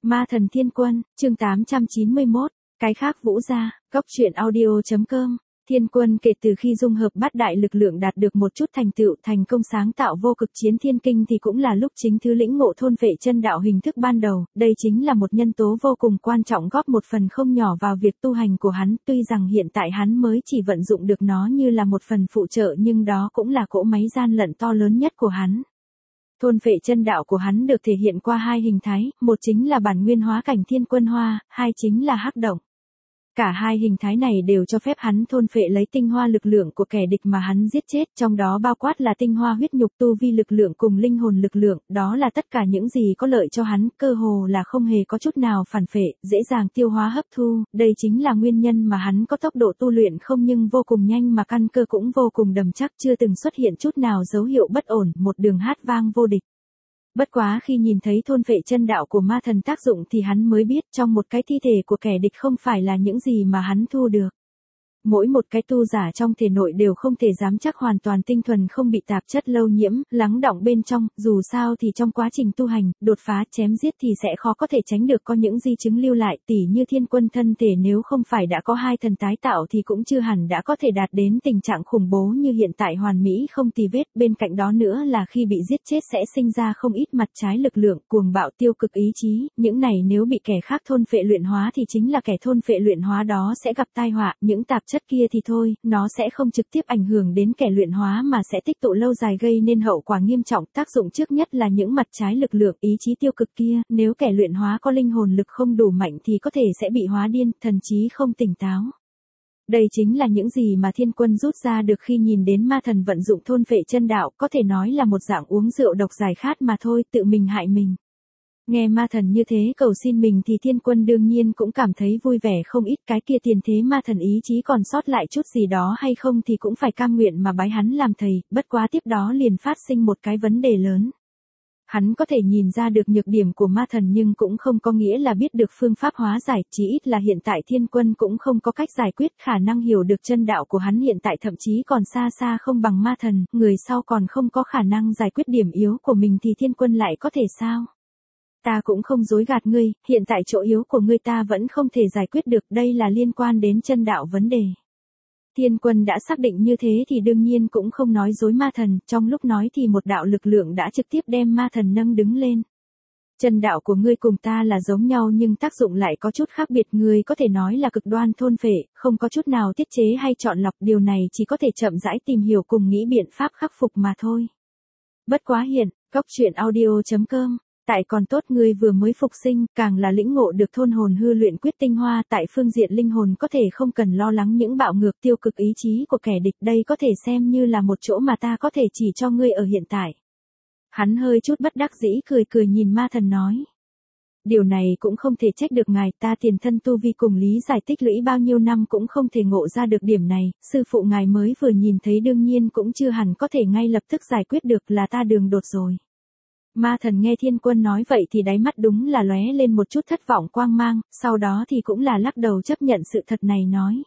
Ma thần thiên quân, chương 891, cái khác vũ gia, góc truyện audio.com. Thiên quân kể từ khi dung hợp bát đại lực lượng đạt được một chút thành tựu thành công sáng tạo vô cực chiến thiên kinh thì cũng là lúc chính thứ lĩnh ngộ thôn vệ chân đạo hình thức ban đầu, đây chính là một nhân tố vô cùng quan trọng góp một phần không nhỏ vào việc tu hành của hắn, tuy rằng hiện tại hắn mới chỉ vận dụng được nó như là một phần phụ trợ nhưng đó cũng là cỗ máy gian lận to lớn nhất của hắn. Thôn vệ chân đạo của hắn được thể hiện qua hai hình thái, một chính là bản nguyên hóa cảnh thiên quân hoa, hai chính là hắc động. Cả hai hình thái này đều cho phép hắn thôn phệ lấy tinh hoa lực lượng của kẻ địch mà hắn giết chết, trong đó bao quát là tinh hoa huyết nhục tu vi lực lượng cùng linh hồn lực lượng, đó là tất cả những gì có lợi cho hắn, cơ hồ là không hề có chút nào phản phệ, dễ dàng tiêu hóa hấp thu, đây chính là nguyên nhân mà hắn có tốc độ tu luyện không nhưng vô cùng nhanh mà căn cơ cũng vô cùng đầm chắc, chưa từng xuất hiện chút nào dấu hiệu bất ổn, một đường hát vang vô địch. Bất quá khi nhìn thấy thôn phệ chân đạo của ma thần tác dụng thì hắn mới biết trong một cái thi thể của kẻ địch không phải là những gì mà hắn thu được. Mỗi một cái tu giả trong thể nội đều không thể dám chắc hoàn toàn tinh thuần không bị tạp chất lâu nhiễm, lắng đọng bên trong, dù sao thì trong quá trình tu hành, đột phá chém giết thì sẽ khó có thể tránh được có những di chứng lưu lại, tỉ như thiên quân thân thể nếu không phải đã có hai thần tái tạo thì cũng chưa hẳn đã có thể đạt đến tình trạng khủng bố như hiện tại hoàn mỹ không tì vết, bên cạnh đó nữa là khi bị giết chết sẽ sinh ra không ít mặt trái lực lượng, cuồng bạo tiêu cực ý chí, những này nếu bị kẻ khác thôn phệ luyện hóa thì chính là kẻ thôn phệ luyện hóa đó sẽ gặp tai họa, những tạp chất kia thì thôi, nó sẽ không trực tiếp ảnh hưởng đến kẻ luyện hóa mà sẽ tích tụ lâu dài gây nên hậu quả nghiêm trọng, tác dụng trước nhất là những mặt trái lực lượng ý chí tiêu cực kia, nếu kẻ luyện hóa có linh hồn lực không đủ mạnh thì có thể sẽ bị hóa điên, thần trí không tỉnh táo. Đây chính là những gì mà thiên quân rút ra được khi nhìn đến ma thần vận dụng thôn phệ chân đạo, có thể nói là một dạng uống rượu độc giải khát mà thôi, tự mình hại mình. Nghe ma thần như thế cầu xin mình thì thiên quân đương nhiên cũng cảm thấy vui vẻ không ít, cái kia tiền thế ma thần ý chí còn sót lại chút gì đó hay không thì cũng phải cam nguyện mà bái hắn làm thầy, bất quá tiếp đó liền phát sinh một cái vấn đề lớn. Hắn có thể nhìn ra được nhược điểm của ma thần nhưng cũng không có nghĩa là biết được phương pháp hóa giải, chí ít là hiện tại thiên quân cũng không có cách giải quyết, khả năng hiểu được chân đạo của hắn hiện tại thậm chí còn xa xa không bằng ma thần, người sau còn không có khả năng giải quyết điểm yếu của mình thì thiên quân lại có thể sao? Ta cũng không dối gạt ngươi, hiện tại chỗ yếu của ngươi ta vẫn không thể giải quyết được, đây là liên quan đến chân đạo vấn đề. Thiên quân đã xác định như thế thì đương nhiên cũng không nói dối ma thần, trong lúc nói thì một đạo lực lượng đã trực tiếp đem ma thần nâng đứng lên. Chân đạo của ngươi cùng ta là giống nhau nhưng tác dụng lại có chút khác biệt, ngươi có thể nói là cực đoan thôn phệ, không có chút nào tiết chế hay chọn lọc, điều này chỉ có thể chậm rãi tìm hiểu cùng nghĩ biện pháp khắc phục mà thôi. Bất quá hiện, góc truyện audio.com. Tại còn tốt ngươi vừa mới phục sinh, càng là lĩnh ngộ được thôn hồn hư luyện quyết tinh hoa, tại phương diện linh hồn có thể không cần lo lắng những bạo ngược tiêu cực ý chí của kẻ địch, đây có thể xem như là một chỗ mà ta có thể chỉ cho ngươi ở hiện tại. Hắn hơi chút bất đắc dĩ cười nhìn ma thần nói. Điều này cũng không thể trách được ngài, ta tiền thân tu vi cùng lý giải tích lũy bao nhiêu năm cũng không thể ngộ ra được điểm này, sư phụ ngài mới vừa nhìn thấy đương nhiên cũng chưa hẳn có thể ngay lập tức giải quyết được, là ta đường đột rồi. Ma thần nghe thiên quân nói vậy thì đáy mắt đúng là lóe lên một chút thất vọng quang mang, sau đó thì cũng là lắc đầu chấp nhận sự thật này nói.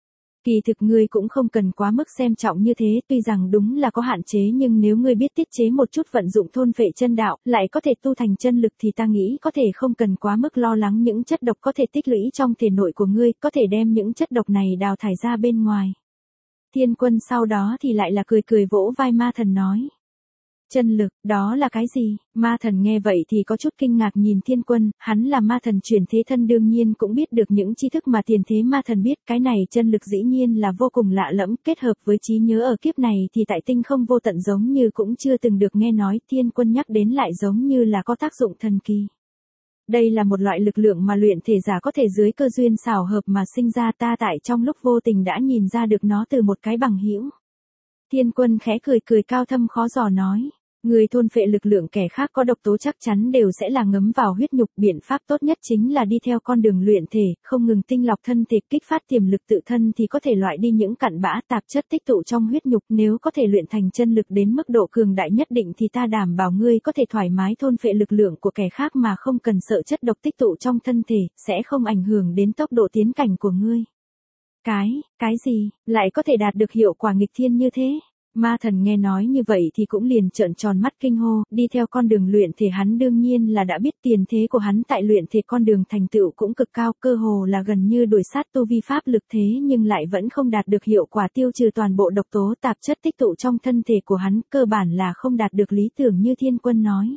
Kỳ thực ngươi cũng không cần quá mức xem trọng như thế, tuy rằng đúng là có hạn chế nhưng nếu ngươi biết tiết chế một chút vận dụng thôn phệ chân đạo, lại có thể tu thành chân lực thì ta nghĩ có thể không cần quá mức lo lắng những chất độc có thể tích lũy trong thể nội của ngươi, có thể đem những chất độc này đào thải ra bên ngoài. Thiên quân sau đó thì lại là cười vỗ vai ma thần nói. Chân lực, đó là cái gì? Ma thần nghe vậy thì có chút kinh ngạc nhìn thiên quân, hắn là ma thần chuyển thế thân đương nhiên cũng biết được những tri thức mà tiền thế ma thần biết, cái này chân lực dĩ nhiên là vô cùng lạ lẫm, kết hợp với trí nhớ ở kiếp này thì tại tinh không vô tận giống như cũng chưa từng được nghe nói, thiên quân nhắc đến lại giống như là có tác dụng thần kỳ. Đây là một loại lực lượng mà luyện thể giả có thể dưới cơ duyên xảo hợp mà sinh ra, ta tại trong lúc vô tình đã nhìn ra được nó từ một cái bằng hữu. Thiên quân khẽ cười cao thâm khó dò nói. Người thôn phệ lực lượng kẻ khác có độc tố chắc chắn đều sẽ là ngấm vào huyết nhục, biện pháp tốt nhất chính là đi theo con đường luyện thể, không ngừng tinh lọc thân thể, kích phát tiềm lực tự thân thì có thể loại đi những cặn bã tạp chất tích tụ trong huyết nhục, nếu có thể luyện thành chân lực đến mức độ cường đại nhất định thì ta đảm bảo ngươi có thể thoải mái thôn phệ lực lượng của kẻ khác mà không cần sợ chất độc tích tụ trong thân thể, sẽ không ảnh hưởng đến tốc độ tiến cảnh của ngươi. Cái gì, lại có thể đạt được hiệu quả nghịch thiên như thế? Ma thần nghe nói như vậy thì cũng liền trợn tròn mắt kinh hô, đi theo con đường luyện thể hắn đương nhiên là đã biết tiền thế của hắn tại luyện thể con đường thành tựu cũng cực cao, cơ hồ là gần như đuổi sát tu vi pháp lực thế nhưng lại vẫn không đạt được hiệu quả tiêu trừ toàn bộ độc tố tạp chất tích tụ trong thân thể của hắn, cơ bản là không đạt được lý tưởng như Thiên Quân nói.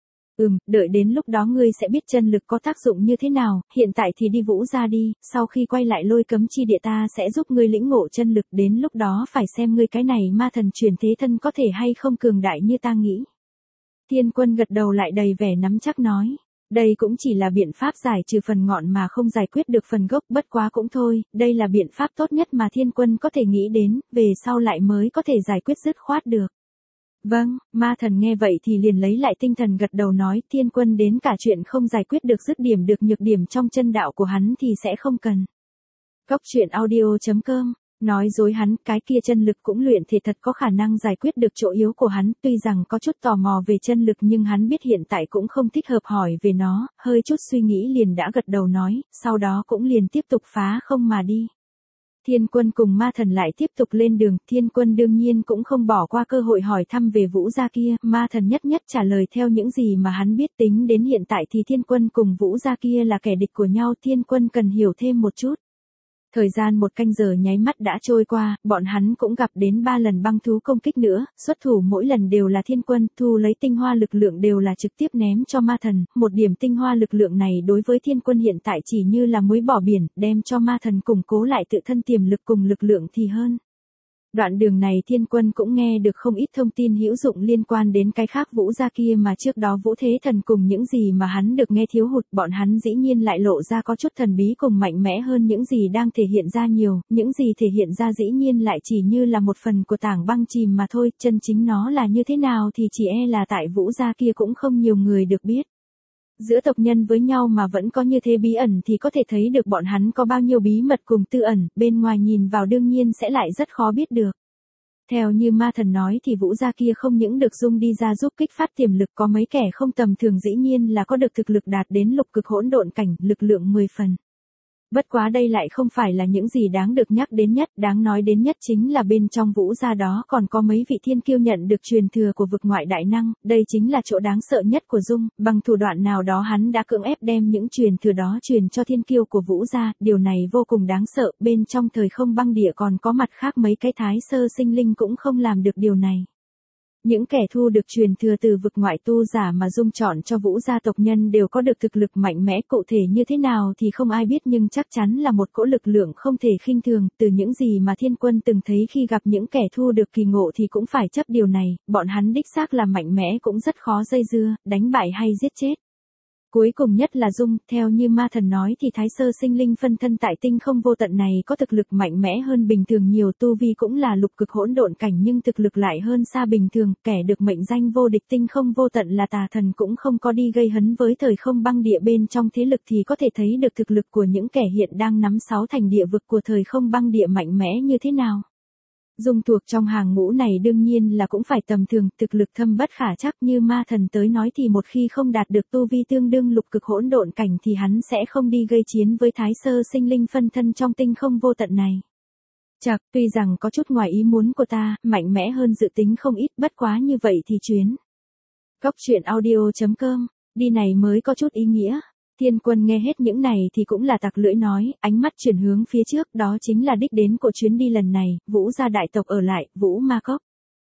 Đợi đến lúc đó ngươi sẽ biết chân lực có tác dụng như thế nào, hiện tại thì đi Vũ gia đi, sau khi quay lại Lôi Cấm Chi Địa ta sẽ giúp ngươi lĩnh ngộ chân lực, đến lúc đó phải xem ngươi cái này ma thần truyền thế thân có thể hay không cường đại như ta nghĩ. Thiên Quân gật đầu lại đầy vẻ nắm chắc nói, đây cũng chỉ là biện pháp giải trừ phần ngọn mà không giải quyết được phần gốc, bất quá cũng thôi, đây là biện pháp tốt nhất mà Thiên Quân có thể nghĩ đến, về sau lại mới có thể giải quyết dứt khoát được. Vâng, ma thần nghe vậy thì liền lấy lại tinh thần gật đầu nói, Thiên Quân đến cả chuyện không giải quyết được dứt điểm được nhược điểm trong chân đạo của hắn thì sẽ không cần. Góc truyện audio.com, nói dối hắn, cái kia chân lực cũng luyện thể thật có khả năng giải quyết được chỗ yếu của hắn, tuy rằng có chút tò mò về chân lực nhưng hắn biết hiện tại cũng không thích hợp hỏi về nó, hơi chút suy nghĩ liền đã gật đầu nói, sau đó cũng liền tiếp tục phá không mà đi. Thiên Quân cùng ma thần lại tiếp tục lên đường, Thiên Quân đương nhiên cũng không bỏ qua cơ hội hỏi thăm về Vũ gia kia, ma thần nhất nhất trả lời theo những gì mà hắn biết, tính đến hiện tại thì Thiên Quân cùng Vũ gia kia là kẻ địch của nhau, Thiên Quân cần hiểu thêm một chút. Thời gian 1 canh giờ nháy mắt đã trôi qua, bọn hắn cũng gặp đến 3 lần băng thú công kích nữa, xuất thủ mỗi lần đều là Thiên Quân, thu lấy tinh hoa lực lượng đều là trực tiếp ném cho ma thần, một điểm tinh hoa lực lượng này đối với Thiên Quân hiện tại chỉ như là muối bỏ biển, đem cho ma thần củng cố lại tự thân tiềm lực cùng lực lượng thì hơn. Đoạn đường này Thiên Quân cũng nghe được không ít thông tin hữu dụng liên quan đến cái khác Vũ gia kia mà trước đó Vũ Thế Thần cùng những gì mà hắn được nghe thiếu hụt, bọn hắn dĩ nhiên lại lộ ra có chút thần bí cùng mạnh mẽ hơn những gì đang thể hiện ra nhiều, những gì thể hiện ra dĩ nhiên lại chỉ như là một phần của tảng băng chìm mà thôi, chân chính nó là như thế nào thì chỉ e là tại Vũ gia kia cũng không nhiều người được biết. Giữa tộc nhân với nhau mà vẫn có như thế bí ẩn thì có thể thấy được bọn hắn có bao nhiêu bí mật cùng tư ẩn, bên ngoài nhìn vào đương nhiên sẽ lại rất khó biết được. Theo như ma thần nói thì Vũ gia kia không những được dung đi ra giúp kích phát tiềm lực, có mấy kẻ không tầm thường dĩ nhiên là có được thực lực đạt đến lục cực hỗn độn cảnh, lực lượng 10 phần. Bất quá đây lại không phải là những gì đáng được nhắc đến nhất, đáng nói đến nhất chính là bên trong Vũ gia đó còn có mấy vị thiên kiêu nhận được truyền thừa của vực ngoại đại năng, đây chính là chỗ đáng sợ nhất của Dung, bằng thủ đoạn nào đó hắn đã cưỡng ép đem những truyền thừa đó truyền cho thiên kiêu của Vũ gia, điều này vô cùng đáng sợ, bên trong thời không băng địa còn có mặt khác mấy cái thái sơ sinh linh cũng không làm được điều này. Những kẻ thu được truyền thừa từ vực ngoại tu giả mà Dung chọn cho Vũ gia tộc nhân đều có được thực lực mạnh mẽ, cụ thể như thế nào thì không ai biết nhưng chắc chắn là một cỗ lực lượng không thể khinh thường, từ những gì mà Thiên Quân từng thấy khi gặp những kẻ thu được kỳ ngộ thì cũng phải chấp điều này, bọn hắn đích xác là mạnh mẽ cũng rất khó dây dưa, đánh bại hay giết chết. Cuối cùng nhất là Dung, theo như ma thần nói thì thái sơ sinh linh phân thân tại tinh không vô tận này có thực lực mạnh mẽ hơn bình thường nhiều, tu vi cũng là lục cực hỗn độn cảnh nhưng thực lực lại hơn xa bình thường, kẻ được mệnh danh vô địch tinh không vô tận là tà thần cũng không có đi gây hấn với thời không băng địa bên trong thế lực thì có thể thấy được thực lực của những kẻ hiện đang nắm 6 thành địa vực của thời không băng địa mạnh mẽ như thế nào. Dung thuộc trong hàng ngũ này đương nhiên là cũng phải tầm thường, thực lực thâm bất khả trắc như ma thần tới nói thì một khi không đạt được tu vi tương đương lục cực hỗn độn cảnh thì hắn sẽ không đi gây chiến với thái sơ sinh linh phân thân trong tinh không vô tận này. Chạc, tuy rằng có chút ngoài ý muốn của ta, mạnh mẽ hơn dự tính không ít, bất quá như vậy thì chuyến. Góc truyện audio.com, đi này mới có chút ý nghĩa. Thiên Quân nghe hết những này thì cũng là tặc lưỡi nói, ánh mắt chuyển hướng phía trước, đó chính là đích đến của chuyến đi lần này, Vũ gia đại tộc ở lại, Vũ Ma Cốc.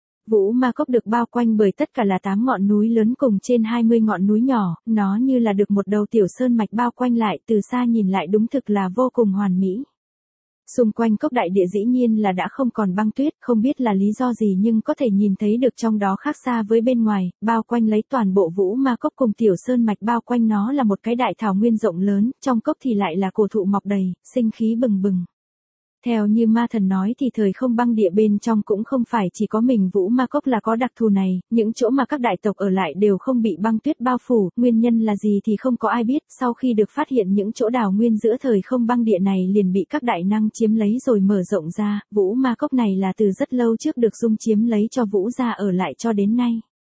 Vũ Ma Cốc được bao quanh bởi tất cả là 8 ngọn núi lớn cùng trên 20 ngọn núi nhỏ, nó như là được một đầu tiểu sơn mạch bao quanh lại, từ xa nhìn lại đúng thực là vô cùng hoàn mỹ. Xung quanh cốc đại địa dĩ nhiên là đã không còn băng tuyết, không biết là lý do gì nhưng có thể nhìn thấy được trong đó khác xa với bên ngoài, bao quanh lấy toàn bộ Vũ Ma Cốc cùng tiểu sơn mạch bao quanh nó là một cái đại thảo nguyên rộng lớn, trong cốc thì lại là cổ thụ mọc đầy, sinh khí bừng bừng. Theo như ma thần nói thì thời không băng địa bên trong cũng không phải chỉ có mình Vũ Ma Cốc là có đặc thù này, những chỗ mà các đại tộc ở lại đều không bị băng tuyết bao phủ, nguyên nhân là gì thì không có ai biết, sau khi được phát hiện những chỗ đào nguyên giữa thời không băng địa này liền bị các đại năng chiếm lấy rồi mở rộng ra, Vũ Ma Cốc này là từ rất lâu trước được Dung chiếm lấy cho Vũ gia ở lại cho đến nay.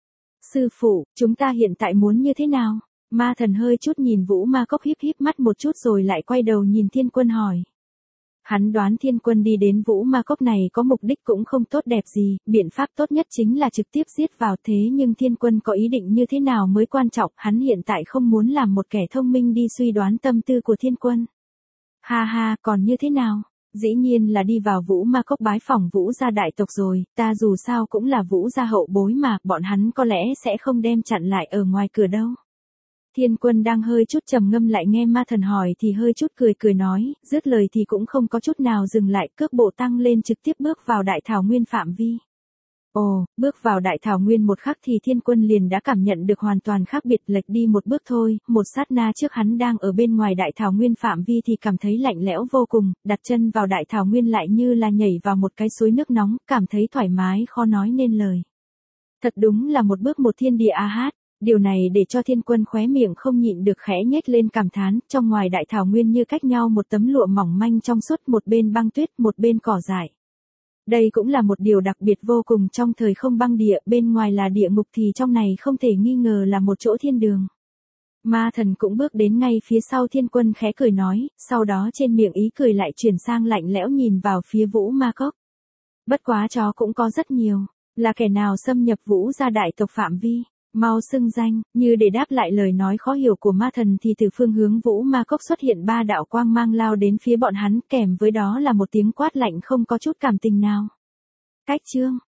Sư phụ, chúng ta hiện tại muốn như thế nào? Ma thần hơi chút nhìn Vũ Ma Cốc híp híp mắt một chút rồi lại quay đầu nhìn Thiên Quân hỏi. Hắn đoán Thiên Quân đi đến Vũ Ma Cốc này có mục đích cũng không tốt đẹp gì, biện pháp tốt nhất chính là trực tiếp giết vào, thế nhưng Thiên Quân có ý định như thế nào mới quan trọng, hắn hiện tại không muốn làm một kẻ thông minh đi suy đoán tâm tư của Thiên Quân. Ha ha, còn như thế nào? Dĩ nhiên là đi vào Vũ Ma Cốc bái phỏng Vũ gia đại tộc rồi, ta dù sao cũng là Vũ gia hậu bối mà, bọn hắn có lẽ sẽ không đem chặn lại ở ngoài cửa đâu. Thiên Quân đang hơi chút trầm ngâm lại nghe ma thần hỏi thì hơi chút cười cười nói, dứt lời thì cũng không có chút nào dừng lại, cước bộ tăng lên trực tiếp bước vào đại thảo nguyên phạm vi. Ồ, bước vào đại thảo nguyên một khắc thì Thiên Quân liền đã cảm nhận được hoàn toàn khác biệt, lệch đi một bước thôi, một sát na trước hắn đang ở bên ngoài đại thảo nguyên phạm vi thì cảm thấy lạnh lẽo vô cùng, đặt chân vào đại thảo nguyên lại như là nhảy vào một cái suối nước nóng, cảm thấy thoải mái khó nói nên lời. Thật đúng là một bước một thiên địa a hát. Điều này để cho Thiên Quân khóe miệng không nhịn được khẽ nhếch lên cảm thán, trong ngoài đại thảo nguyên như cách nhau một tấm lụa mỏng manh trong suốt, một bên băng tuyết, một bên cỏ dại. Đây cũng là một điều đặc biệt vô cùng trong thời không băng địa, bên ngoài là địa ngục thì trong này không thể nghi ngờ là một chỗ thiên đường. Ma thần cũng bước đến ngay phía sau Thiên Quân khẽ cười nói, sau đó trên miệng ý cười lại chuyển sang lạnh lẽo nhìn vào phía Vũ Ma Cốc. Bất quá chó cũng có rất nhiều, là kẻ nào xâm nhập Vũ gia đại tộc phạm vi? Mau xưng danh, như để đáp lại lời nói khó hiểu của ma thần thì từ phương hướng Vũ Ma Cốc xuất hiện 3 đạo quang mang lao đến phía bọn hắn, kèm với đó là một tiếng quát lạnh không có chút cảm tình nào. Cách chương